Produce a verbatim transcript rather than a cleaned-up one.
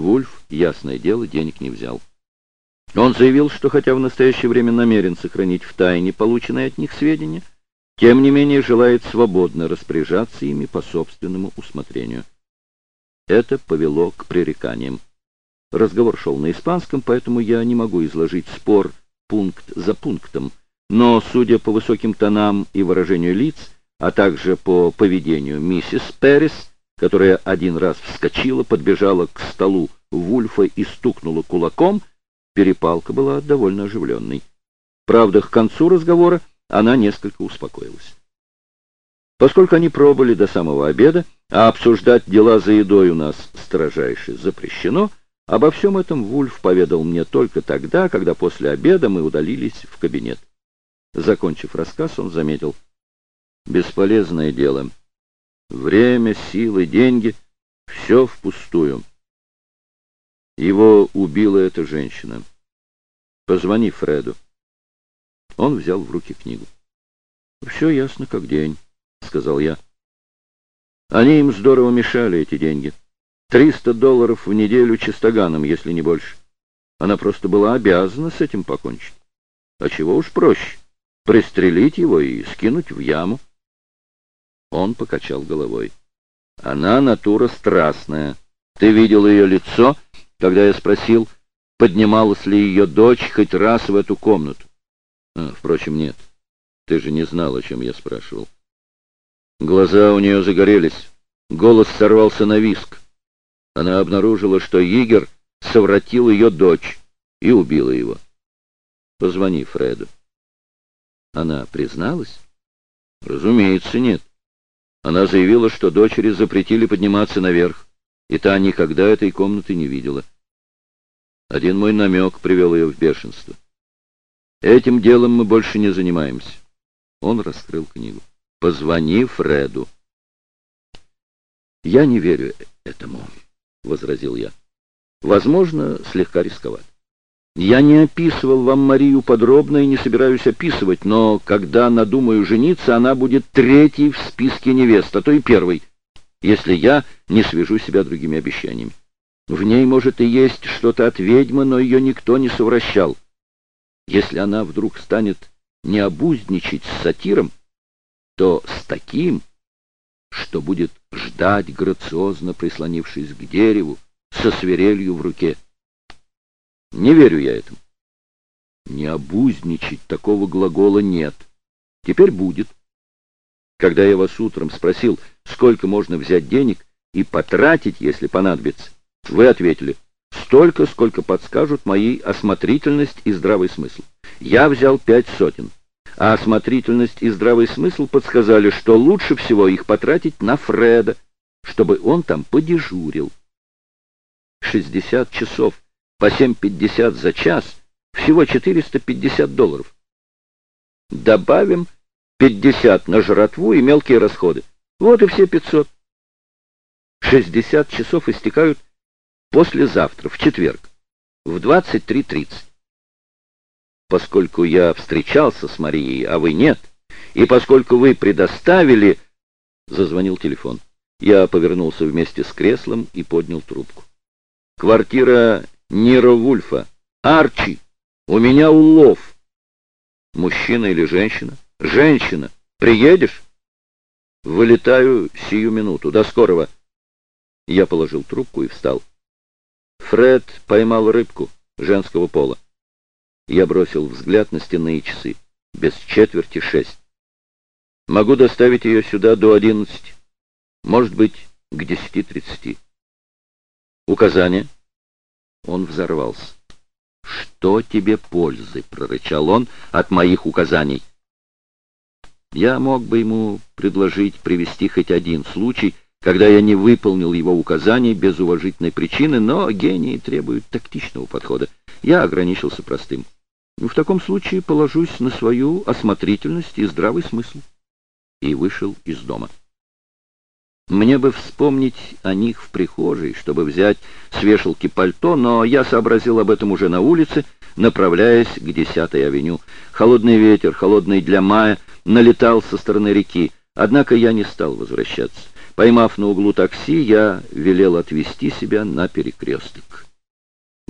Вульф, ясное дело, денег не взял. Он заявил, что хотя в настоящее время намерен сохранить в тайне полученные от них сведения, тем не менее желает свободно распоряжаться ими по собственному усмотрению. Это повело к пререканиям. Разговор шел на испанском, поэтому я не могу изложить спор пункт за пунктом, но, судя по высоким тонам и выражению лиц, а также по поведению миссис Перрис, которая один раз вскочила, подбежала к столу Вульфа и стукнула кулаком, перепалка была довольно оживленной. Правда, к концу разговора она несколько успокоилась. Поскольку они пробыли до самого обеда, а обсуждать дела за едой у нас строжайше запрещено, обо всем этом Вульф поведал мне только тогда, когда после обеда мы удалились в кабинет. Закончив рассказ, он заметил: «Бесполезное дело. Время, силы, деньги — все впустую. Его убила эта женщина. Позвони Фреду». Он взял в руки книгу. «Все ясно как день», — сказал я. «Они им здорово мешали, эти деньги. Триста долларов в неделю чистоганом, если не больше. Она просто была обязана с этим покончить. А чего уж проще — пристрелить его и скинуть в яму». Он покачал головой. «Она натура страстная. Ты видел ее лицо, когда я спросил, поднималась ли ее дочь хоть раз в эту комнату? А, впрочем, нет. Ты же не знал, о чем я спрашивал. Глаза у нее загорелись, голос сорвался на визг. Она обнаружила, что Йигер совратил ее дочь и убила его. Позвони Фреду». Она призналась? Разумеется, нет. Она заявила, что дочери запретили подниматься наверх, и та никогда этой комнаты не видела. Один мой намек привел ее в бешенство. Этим делом мы больше не занимаемся. Он раскрыл книгу. «Позвони Фреду». «Я не верю этому», — возразил я. «Возможно, слегка рисковато. Я не описывал вам Марию подробно и не собираюсь описывать, но когда надумаю жениться, она будет третьей в списке невест, а то и первой, если я не свяжу себя другими обещаниями. В ней, может, и есть что-то от ведьмы, но ее никто не совращал. Если она вдруг станет необуздничать с сатиром, то с таким, что будет ждать, грациозно прислонившись к дереву, со свирелью в руке. Не верю я этому. Необуздничать такого глагола нет. Теперь будет. Когда я вас утром спросил, сколько можно взять денег и потратить, если понадобится, вы ответили: столько, сколько подскажут мои осмотрительность и здравый смысл. Я взял пять сотен, а осмотрительность и здравый смысл подсказали, что лучше всего их потратить на Фреда, чтобы он там подежурил. шестьдесят часов по семь пятьдесят за час, всего четыреста пятьдесят долларов. Добавим пятьдесят на жратву и мелкие расходы. Вот и все пятьсот. шестьдесят часов истекают послезавтра, в четверг, в двадцать три тридцать. Поскольку я встречался с Марией, а вы нет, и поскольку вы предоставили... Зазвонил телефон. Я повернулся вместе с креслом и поднял трубку. Квартира Ниро Вульфа. Арчи, у меня улов. Мужчина или женщина? Женщина. Приедешь? Вылетаю сию минуту. До скорого. Я положил трубку и встал. Фред поймал рыбку женского пола. Я бросил взгляд на стенные часы. Без четверти шесть. Могу доставить ее сюда до одиннадцати. Может быть, к десяти тридцати. Указание. Он взорвался. «Что тебе пользы?» — прорычал он, — «от моих указаний». Я мог бы ему предложить привести хоть один случай, когда я не выполнил его указаний без уважительной причины, но гении требуют тактичного подхода. Я ограничился простым. В таком случае положусь на свою осмотрительность и здравый смысл. И вышел из дома. Мне бы вспомнить о них в прихожей, чтобы взять с вешалки пальто, но я сообразил об этом уже на улице, направляясь к десятой авеню. Холодный ветер, холодный для мая, налетал со стороны реки, однако я не стал возвращаться. Поймав на углу такси, я велел отвезти себя на перекресток.